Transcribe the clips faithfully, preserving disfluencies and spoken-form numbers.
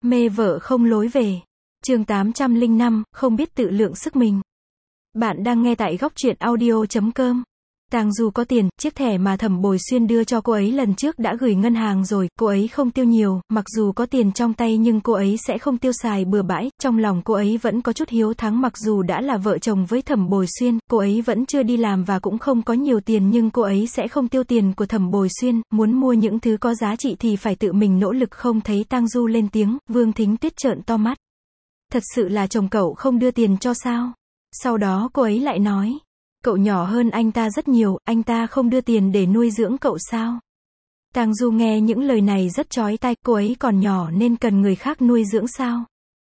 Mê vợ không lối về. Chương tám trăm lẻ năm, không biết tự lượng sức mình. Bạn đang nghe tại góc truyện audio chấm com. Tang Du có tiền, chiếc thẻ mà Thẩm Bồi Xuyên đưa cho cô ấy lần trước đã gửi ngân hàng rồi, cô ấy không tiêu nhiều, mặc dù có tiền trong tay nhưng cô ấy sẽ không tiêu xài bừa bãi, trong lòng cô ấy vẫn có chút hiếu thắng mặc dù đã là vợ chồng với Thẩm Bồi Xuyên, cô ấy vẫn chưa đi làm và cũng không có nhiều tiền nhưng cô ấy sẽ không tiêu tiền của Thẩm Bồi Xuyên, muốn mua những thứ có giá trị thì phải tự mình nỗ lực. Không thấy Tang Du lên tiếng, Vương Thính Tuyết trợn to mắt. Thật sự là chồng cậu không đưa tiền cho sao? Sau đó cô ấy lại nói. Cậu nhỏ hơn anh ta rất nhiều, anh ta không đưa tiền để nuôi dưỡng cậu sao? Tang Du nghe những lời này rất chói tai, cô ấy còn nhỏ nên cần người khác nuôi dưỡng sao?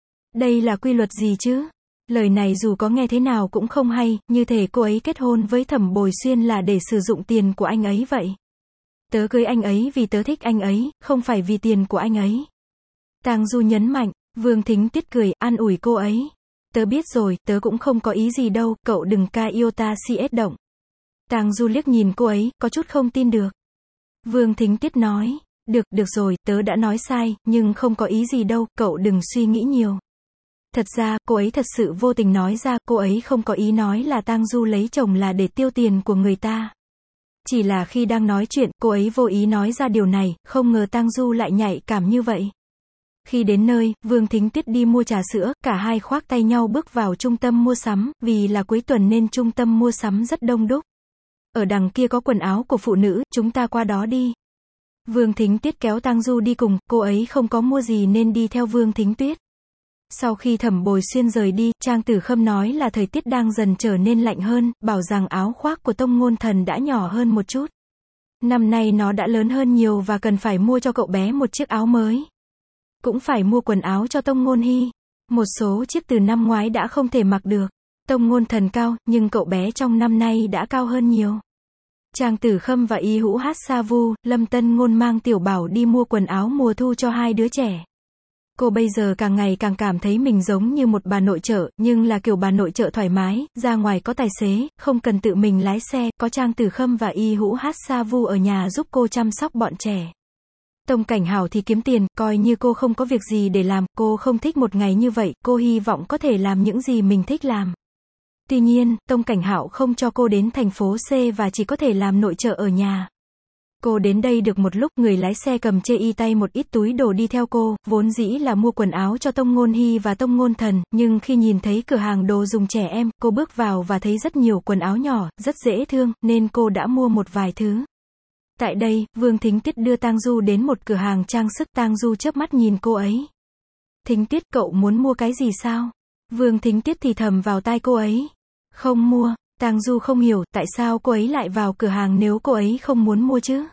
Đây là quy luật gì chứ? Lời này dù có nghe thế nào cũng không hay, như thể cô ấy kết hôn với Thẩm Bồi Xuyên là để sử dụng tiền của anh ấy vậy. Tớ cưới anh ấy vì tớ thích anh ấy, không phải vì tiền của anh ấy. Tang Du nhấn mạnh. Vương Thính Tuyết cười, an ủi cô ấy. Tớ biết rồi, tớ cũng không có ý gì đâu, cậu đừng ca iota cs động. Tang Du liếc nhìn cô ấy, có chút không tin được. Vương Thính Tuyết nói, được, được rồi, tớ đã nói sai, nhưng không có ý gì đâu, cậu đừng suy nghĩ nhiều. Thật ra, cô ấy thật sự vô tình nói ra, cô ấy không có ý nói là Tang Du lấy chồng là để tiêu tiền của người ta. Chỉ là khi đang nói chuyện, cô ấy vô ý nói ra điều này, không ngờ Tang Du lại nhạy cảm như vậy. Khi đến nơi, Vương Thính Tuyết đi mua trà sữa, cả hai khoác tay nhau bước vào trung tâm mua sắm, vì là cuối tuần nên trung tâm mua sắm rất đông đúc. Ở đằng kia có quần áo của phụ nữ, chúng ta qua đó đi. Vương Thính Tuyết kéo Tang Du đi cùng, cô ấy không có mua gì nên đi theo Vương Thính Tuyết. Sau khi Thẩm Bồi Xuyên rời đi, Trang Tử Khâm nói là thời tiết đang dần trở nên lạnh hơn, bảo rằng áo khoác của Tông Ngôn Thần đã nhỏ hơn một chút. Năm nay nó đã lớn hơn nhiều và cần phải mua cho cậu bé một chiếc áo mới. Cũng phải mua quần áo cho Tông Ngôn Hy. Một số chiếc từ năm ngoái đã không thể mặc được. Tông Ngôn Thần cao, nhưng cậu bé trong năm nay đã cao hơn nhiều. Trang Tử Khâm và Y Hữu Hát Sa Vu, Lâm Tân Ngôn mang Tiểu Bảo đi mua quần áo mùa thu cho hai đứa trẻ. Cô bây giờ càng ngày càng cảm thấy mình giống như một bà nội trợ, nhưng là kiểu bà nội trợ thoải mái, ra ngoài có tài xế, không cần tự mình lái xe, có Trang Tử Khâm và Y Hữu Hát Sa Vu ở nhà giúp cô chăm sóc bọn trẻ. Tông Cảnh Hảo thì kiếm tiền, coi như cô không có việc gì để làm, cô không thích một ngày như vậy, cô hy vọng có thể làm những gì mình thích làm. Tuy nhiên, Tông Cảnh Hảo không cho cô đến thành phố C và chỉ có thể làm nội trợ ở nhà. Cô đến đây được một lúc, người lái xe cầm chê y tay một ít túi đồ đi theo cô, vốn dĩ là mua quần áo cho Tông Ngôn Hy và Tông Ngôn Thần, nhưng khi nhìn thấy cửa hàng đồ dùng trẻ em, cô bước vào và thấy rất nhiều quần áo nhỏ, rất dễ thương, nên cô đã mua một vài thứ. Tại đây, Vương Thính Tuyết đưa Tang Du đến một cửa hàng trang sức, Tang Du chớp mắt nhìn cô ấy. Thính Tuyết, cậu muốn mua cái gì sao? Vương Thính Tuyết thì thầm vào tai cô ấy. Không mua. Tang Du không hiểu, tại sao cô ấy lại vào cửa hàng nếu cô ấy không muốn mua chứ?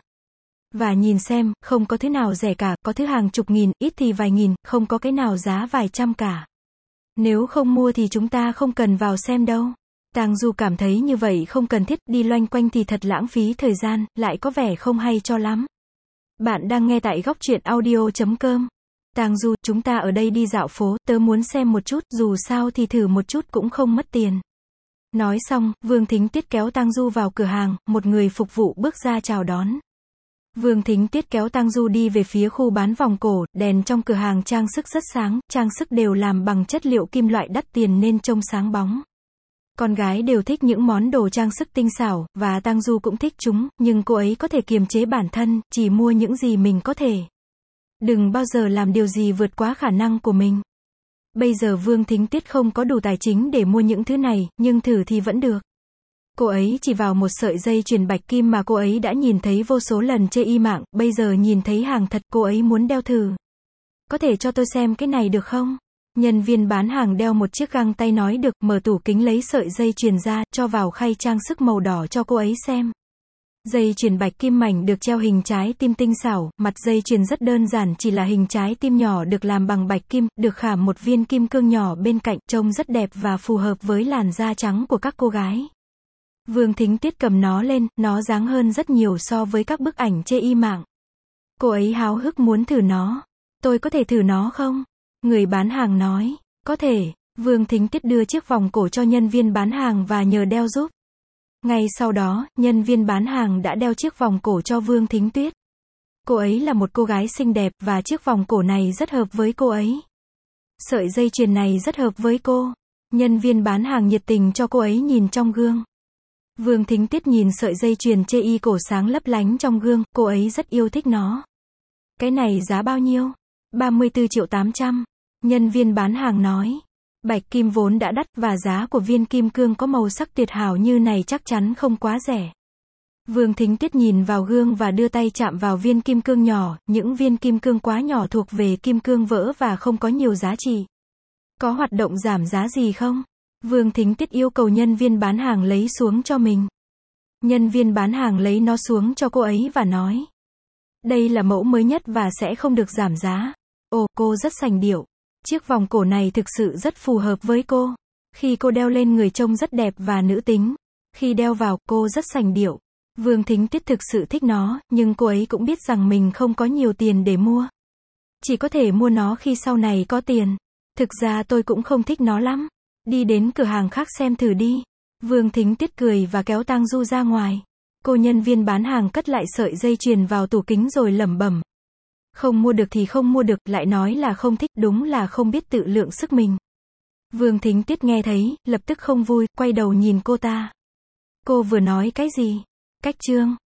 Và nhìn xem, không có thứ nào rẻ cả, có thứ hàng chục nghìn, ít thì vài nghìn, không có cái nào giá vài trăm cả. Nếu không mua thì chúng ta không cần vào xem đâu. Tang Du cảm thấy như vậy không cần thiết, đi loanh quanh thì thật lãng phí thời gian, lại có vẻ không hay cho lắm. Bạn đang nghe tại góc truyện audio chấm com. Tang Du, chúng ta ở đây đi dạo phố, tớ muốn xem một chút, dù sao thì thử một chút cũng không mất tiền. Nói xong, Vương Thính Tuyết kéo Tang Du vào cửa hàng, một người phục vụ bước ra chào đón. Vương Thính Tuyết kéo Tang Du đi về phía khu bán vòng cổ, đèn trong cửa hàng trang sức rất sáng, trang sức đều làm bằng chất liệu kim loại đắt tiền nên trông sáng bóng. Con gái đều thích những món đồ trang sức tinh xảo, và Tang Du cũng thích chúng, nhưng cô ấy có thể kiềm chế bản thân, chỉ mua những gì mình có thể. Đừng bao giờ làm điều gì vượt quá khả năng của mình. Bây giờ Vương Thính Tuyết không có đủ tài chính để mua những thứ này, nhưng thử thì vẫn được. Cô ấy chỉ vào một sợi dây chuyền bạch kim mà cô ấy đã nhìn thấy vô số lần trên y mạng, bây giờ nhìn thấy hàng thật, cô ấy muốn đeo thử. Có thể cho tôi xem cái này được không? Nhân viên bán hàng đeo một chiếc găng tay nói được, mở tủ kính lấy sợi dây chuyền ra, cho vào khay trang sức màu đỏ cho cô ấy xem. Dây chuyền bạch kim mảnh được treo hình trái tim tinh xảo, mặt dây chuyền rất đơn giản, chỉ là hình trái tim nhỏ được làm bằng bạch kim, được khảm một viên kim cương nhỏ bên cạnh, trông rất đẹp và phù hợp với làn da trắng của các cô gái. Vương Thính Tuyết cầm nó lên, nó dáng hơn rất nhiều so với các bức ảnh trên y mạng. Cô ấy háo hức muốn thử nó. Tôi có thể thử nó không? Người bán hàng nói, có thể. Vương Thính Tuyết đưa chiếc vòng cổ cho nhân viên bán hàng và nhờ đeo giúp. Ngay sau đó, nhân viên bán hàng đã đeo chiếc vòng cổ cho Vương Thính Tuyết. Cô ấy là một cô gái xinh đẹp và chiếc vòng cổ này rất hợp với cô ấy. Sợi dây chuyền này rất hợp với cô. Nhân viên bán hàng nhiệt tình cho cô ấy nhìn trong gương. Vương Thính Tuyết nhìn sợi dây chuyền chê y cổ sáng lấp lánh trong gương, cô ấy rất yêu thích nó. Cái này giá bao nhiêu? ba mươi tư triệu tám trăm. Nhân viên bán hàng nói. Bạch kim vốn đã đắt và giá của viên kim cương có màu sắc tuyệt hảo như này chắc chắn không quá rẻ. Vương Thính Tuyết nhìn vào gương và đưa tay chạm vào viên kim cương nhỏ, những viên kim cương quá nhỏ thuộc về kim cương vỡ và không có nhiều giá trị. Có hoạt động giảm giá gì không? Vương Thính Tuyết yêu cầu nhân viên bán hàng lấy xuống cho mình. Nhân viên bán hàng lấy nó xuống cho cô ấy và nói. Đây là mẫu mới nhất và sẽ không được giảm giá. Ồ, cô rất sành điệu. Chiếc vòng cổ này thực sự rất phù hợp với cô. Khi cô đeo lên người trông rất đẹp và nữ tính. Khi đeo vào, cô rất sành điệu. Vương Thính Tuyết thực sự thích nó, nhưng cô ấy cũng biết rằng mình không có nhiều tiền để mua. Chỉ có thể mua nó khi sau này có tiền. Thực ra tôi cũng không thích nó lắm. Đi đến cửa hàng khác xem thử đi. Vương Thính Tuyết cười và kéo Tang Du ra ngoài. Cô nhân viên bán hàng cất lại sợi dây chuyền vào tủ kính rồi lẩm bẩm. Không mua được thì không mua được, lại nói là không thích, đúng là không biết tự lượng sức mình. Vương Thính Tuyết nghe thấy, lập tức không vui, quay đầu nhìn cô ta. Cô vừa nói cái gì? Cách chương